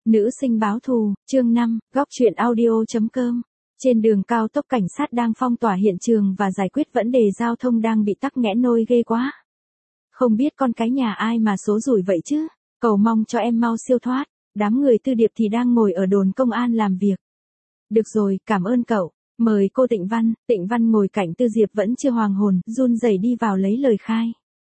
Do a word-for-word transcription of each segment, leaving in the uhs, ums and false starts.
Nữ sinh báo thù, chương năm, góc truyện audio.com. Trên đường cao tốc cảnh sát đang phong tỏa hiện trường và giải quyết vấn đề giao thông đang bị tắc nghẽn nôi ghê quá. Không biết con cái nhà ai mà số rủi vậy chứ, cầu mong cho em mau siêu thoát. Đám người Tư Điệp thì đang ngồi ở đồn công an làm việc. Được rồi, cảm ơn cậu. Mời cô Tịnh Văn. Tịnh Văn ngồi cạnh Tư Diệp vẫn chưa hoàng hồn, run rẩy đi vào lấy lời khai.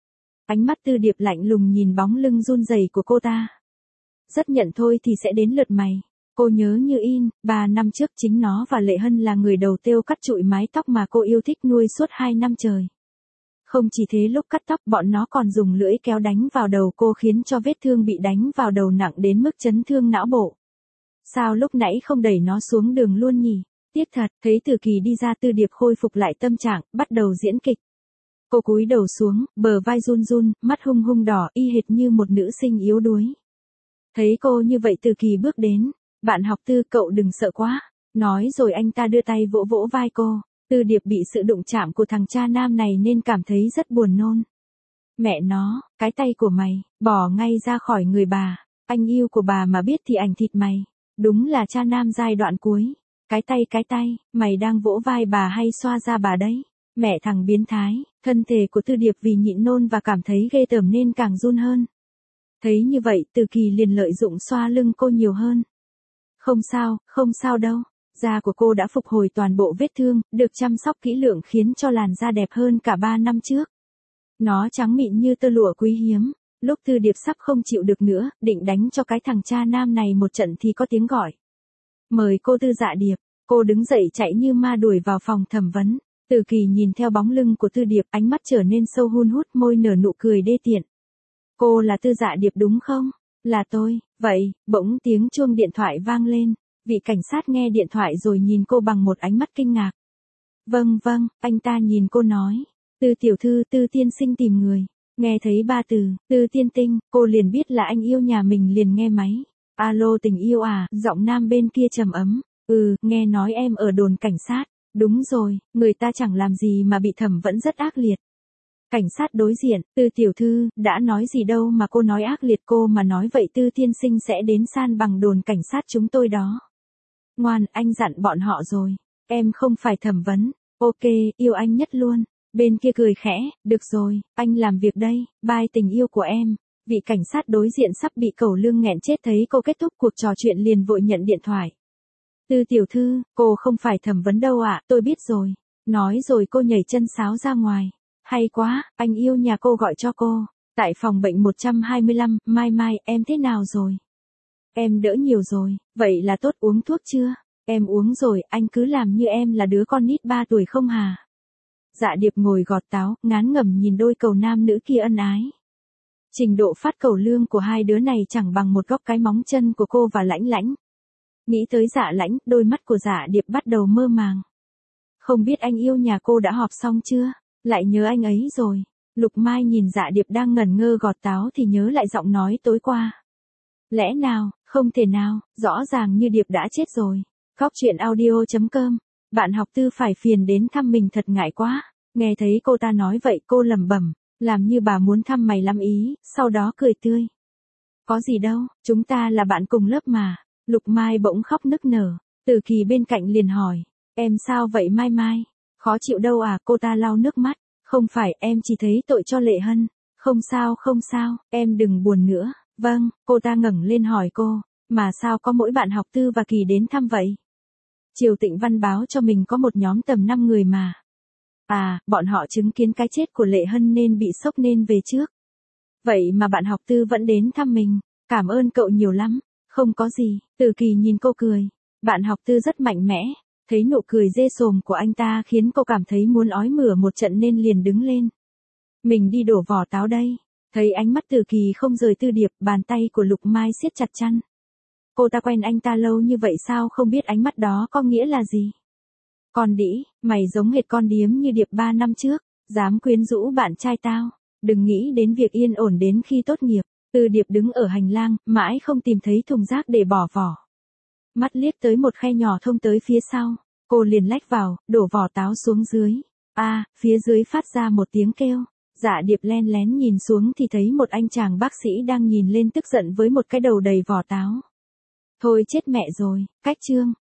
Ánh mắt Tư Điệp lạnh lùng nhìn bóng lưng run rẩy của cô ta. Rất nhận thôi thì sẽ đến lượt mày. Cô nhớ như in, ba năm trước chính nó và Lệ Hân là người đầu tiêu cắt trụi mái tóc mà cô yêu thích nuôi suốt hai năm trời. Không chỉ thế, lúc cắt tóc bọn nó còn dùng lưỡi kéo đánh vào đầu cô khiến cho vết thương bị đánh vào đầu nặng đến mức chấn thương não bộ. Sao lúc nãy không đẩy nó xuống đường luôn nhỉ? Tiếc thật. Thấy Từ Kỳ đi ra, Tư Điệp khôi phục lại tâm trạng, bắt đầu diễn kịch. Cô cúi đầu xuống, bờ vai run run, mắt hung hung đỏ y hệt như một nữ sinh yếu đuối. Thấy cô như vậy, Từ Kỳ bước đến. Bạn học Tư, cậu đừng sợ quá. Nói rồi anh ta đưa tay vỗ vỗ vai cô. Tư Điệp bị sự đụng chạm của thằng cha nam này nên cảm thấy rất buồn nôn. Mẹ nó, cái tay của mày, bỏ ngay ra khỏi người bà. Anh yêu của bà mà biết thì ảnh thịt mày. Đúng là cha nam giai đoạn cuối. Cái tay cái tay, mày đang vỗ vai bà hay xoa ra bà đấy? Mẹ thằng biến thái. Thân thể của Tư Điệp vì nhịn nôn và cảm thấy ghê tởm nên càng run hơn. Thấy như vậy, Từ Kỳ liền lợi dụng xoa lưng cô nhiều hơn. Không sao, không sao đâu. Da của cô đã phục hồi toàn bộ vết thương, được chăm sóc kỹ lưỡng khiến cho làn da đẹp hơn cả ba năm trước. Nó trắng mịn như tơ lụa quý hiếm. Lúc Tư Điệp sắp không chịu được nữa, định đánh cho cái thằng cha nam này một trận thì có tiếng gọi. Mời cô Tư Dạ Điệp. Cô đứng dậy chạy như ma đuổi vào phòng thẩm vấn. Từ Kỳ nhìn theo bóng lưng của Tư Điệp, ánh mắt trở nên sâu hun hút, môi nở nụ cười đê tiện. Cô là Tư Dạ Điệp đúng không? Là tôi. Vậy, bỗng tiếng chuông điện thoại vang lên. Vị cảnh sát nghe điện thoại rồi nhìn cô bằng một ánh mắt kinh ngạc. Vâng vâng, anh ta nhìn cô nói. Tư tiểu thư, Tư tiên sinh tìm người. Nghe thấy ba từ, Tư tiên tinh, cô liền biết là anh yêu nhà mình, liền nghe máy. Alo tình yêu à, giọng nam bên kia trầm ấm. Ừ, nghe nói em ở đồn cảnh sát. Đúng rồi, người ta chẳng làm gì mà bị thẩm vẫn rất ác liệt. Cảnh sát đối diện, Tư tiểu thư, đã nói gì đâu mà cô nói ác liệt, cô mà nói vậy Tư tiên sinh sẽ đến san bằng đồn cảnh sát chúng tôi đó. Ngoan, anh dặn bọn họ rồi. Em không phải thẩm vấn. Ok, yêu anh nhất luôn. Bên kia cười khẽ, được rồi, anh làm việc đây, bye tình yêu của em. Vị cảnh sát đối diện sắp bị cẩu lương nghẹn chết thấy cô kết thúc cuộc trò chuyện liền vội nhận điện thoại. Tư tiểu thư, cô không phải thẩm vấn đâu ạ, tôi biết rồi. Nói rồi cô nhảy chân sáo ra ngoài. Hay quá, anh yêu nhà cô gọi cho cô. Tại phòng bệnh một trăm hai mươi lăm, Mai Mai, em thế nào rồi? Em đỡ nhiều rồi, vậy là tốt, uống thuốc chưa? Em uống rồi, anh cứ làm như em là đứa con nít ba tuổi không hà? Dạ Điệp ngồi gọt táo, ngán ngẩm nhìn đôi cầu nam nữ kia ân ái. Trình độ phát cẩu lương của hai đứa này chẳng bằng một góc cái móng chân của cô và Lãnh Lãnh. Nghĩ tới Dạ Lãnh, đôi mắt của Dạ Điệp bắt đầu mơ màng. Không biết anh yêu nhà cô đã họp xong chưa? Lại nhớ anh ấy rồi. Lục Mai nhìn Dạ Điệp đang ngẩn ngơ gọt táo thì nhớ lại giọng nói tối qua. Lẽ nào, không thể nào, rõ ràng như Điệp đã chết rồi. Góc truyện audio.com. Bạn học Tư phải phiền đến thăm mình thật ngại quá. Nghe thấy cô ta nói vậy cô lẩm bẩm, làm như bà muốn thăm mày lắm ý, sau đó cười tươi. Có gì đâu, chúng ta là bạn cùng lớp mà. Lục Mai bỗng khóc nức nở. Từ Kỳ bên cạnh liền hỏi, em sao vậy Mai Mai? Khó chịu đâu à? Cô ta lau nước mắt. Không phải, em chỉ thấy tội cho Lệ Hân. Không sao không sao, em đừng buồn nữa. Vâng, cô ta ngẩng lên hỏi cô, mà sao có mỗi bạn học Tư và Kỳ đến thăm vậy? Triều Tịnh Văn báo cho mình có một nhóm tầm năm người mà. À, bọn họ chứng kiến cái chết của Lệ Hân nên bị sốc nên về trước. Vậy mà bạn học Tư vẫn đến thăm mình. Cảm ơn cậu nhiều lắm. Không có gì. Từ Kỳ nhìn cô cười. Bạn học Tư rất mạnh mẽ. Thấy nụ cười dê sồm của anh ta khiến cô cảm thấy muốn ói mửa một trận nên liền đứng lên. Mình đi đổ vỏ táo đây. Thấy ánh mắt Từ Kỳ không rời Tư Điệp, bàn tay của Lục Mai siết chặt chăn. Cô ta quen anh ta lâu như vậy sao không biết ánh mắt đó có nghĩa là gì? Con đĩ, mày giống hệt con điếm như Điệp ba năm trước, dám quyến rũ bạn trai tao. Đừng nghĩ đến việc yên ổn đến khi tốt nghiệp. Tư Điệp đứng ở hành lang, mãi không tìm thấy thùng rác để bỏ vỏ. Mắt liếc tới một khe nhỏ thông tới phía sau, cô liền lách vào, đổ vỏ táo xuống dưới. A, à, phía dưới phát ra một tiếng kêu. Dạ Điệp len lén nhìn xuống thì thấy một anh chàng bác sĩ đang nhìn lên tức giận với một cái đầu đầy vỏ táo. Thôi chết mẹ rồi, cách chương.